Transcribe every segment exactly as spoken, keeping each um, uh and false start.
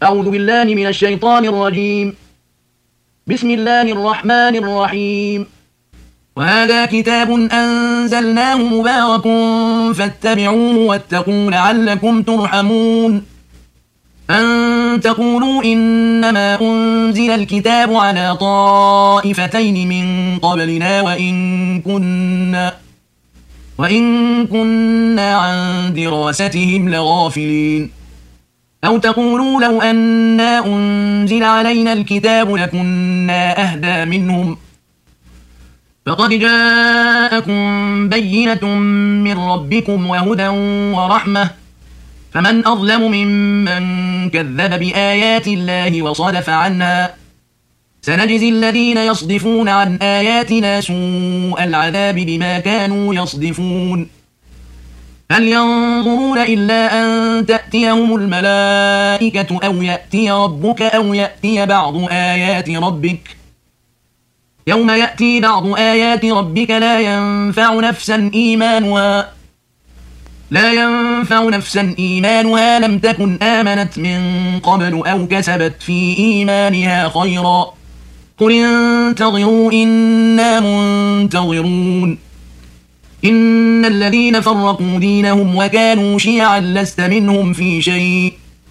أعوذ بالله من الشيطان الرجيم. بسم الله الرحمن الرحيم. وهذا كتاب أنزلناه مبارك فاتبعوه واتقوا لعلكم ترحمون. أن تقولوا إنما أنزل الكتاب على طائفتين من قبلنا وإن كنا وإن كنا عن دراستهم لغافلين. أو تقولوا لو أنا أنزل علينا الكتاب لكنا أهدى منهم. فقد جاءكم بينة من ربكم وهدى ورحمة، فمن أظلم ممن كذب بآيات الله وصدف عنها. سنجزي الذين يصدفون عن آياتنا سوء العذاب بما كانوا يصدفون. هل ينظرون إلا أن تأتيهم الملائكة أو يأتي ربك أو يأتي بعض آيات ربك. يوم يأتي بعض آيات ربك لا ينفع نفسا إيمانها لا ينفع نفسا إيمانها لم تكن آمنت من قبل أو كسبت في إيمانها خيرا. قل انتظروا إنا منتظرون. إن الذين فرقوا دينهم وكانوا شيعا لست منهم في شيء،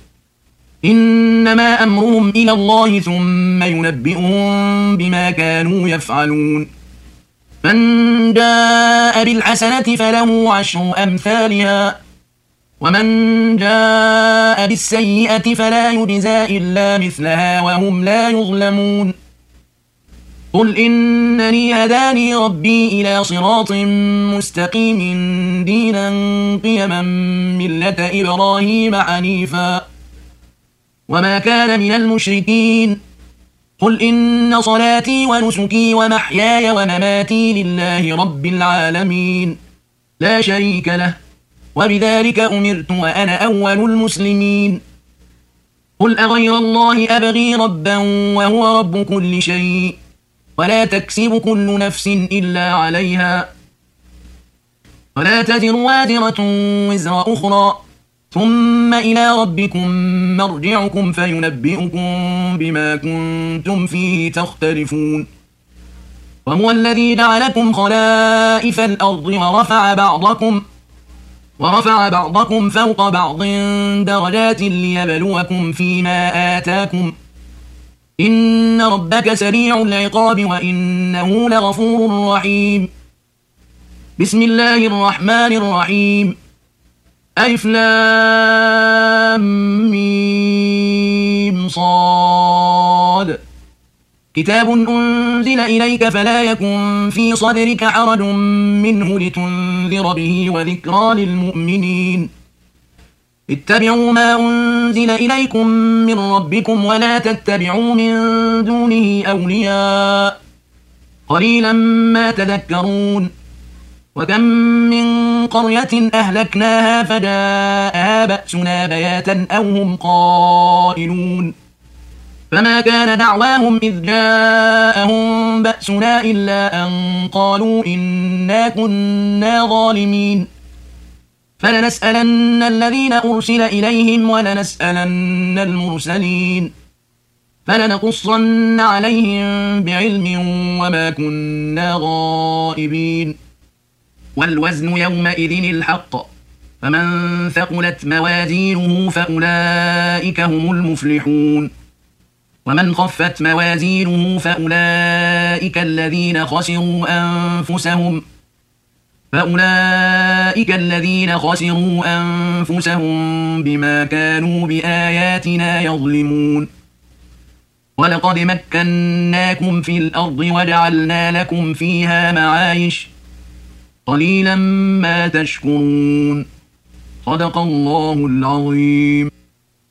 إنما أمرهم إلى الله ثم ينبئهم بما كانوا يفعلون. من جاء بالحسنة فله عشر أمثالها، ومن جاء بالسيئة فلا يجزى إلا مثلها وهم لا يظلمون. قل إنني هداني ربي إلى صراط مستقيم دينا قيما ملة إبراهيم حنيفا وما كان من المشركين. قل إن صلاتي ونسكي ومحياي ومماتي لله رب العالمين لا شريك له وبذلك أمرت وأنا أول المسلمين. قل أغير الله أبغي ربا وهو رب كل شيء ولا تكسب كل نفس إلا عليها ولا تزر وازرة وزر أخرى ثم إلى ربكم مرجعكم فينبئكم بما كنتم فيه تختلفون. وهو الذي جعلكم خلائف الأرض ورفع بعضكم ورفع بعضكم فوق بعض درجات ليبلوكم فيما آتاكم. إن ربك سريع العقاب وإنه لغفور رحيم. بسم الله الرحمن الرحيم. ألف لام ميم صاد. كتاب أنزل إليك فلا يكن في صدرك حرج منه لتنذر به وذكرى للمؤمنين. اتبعوا ما أنزل إليكم من ربكم ولا تتبعوا من دونه أولياء قليلا ما تذكرون. وكم من قرية أهلكناها فجاءها بأسنا بياتا أو هم قائلون. فما كان دعواهم إذ جاءهم بأسنا إلا أن قالوا إنا كنا ظالمين. فلنسألن الذين أرسل إليهم ولنسألن المرسلين فلنقصن عليهم بعلم وما كنا غائبين. والوزن يومئذ الحق، فمن ثقلت موازينه فأولئك هم المفلحون. ومن خفت موازينه فأولئك الذين خسروا أنفسهم فأولئك الذين خسروا أنفسهم بما كانوا بآياتنا يظلمون. ولقد مكناكم في الأرض وجعلنا لكم فيها معايش قليلا ما تشكرون. صدق الله العظيم.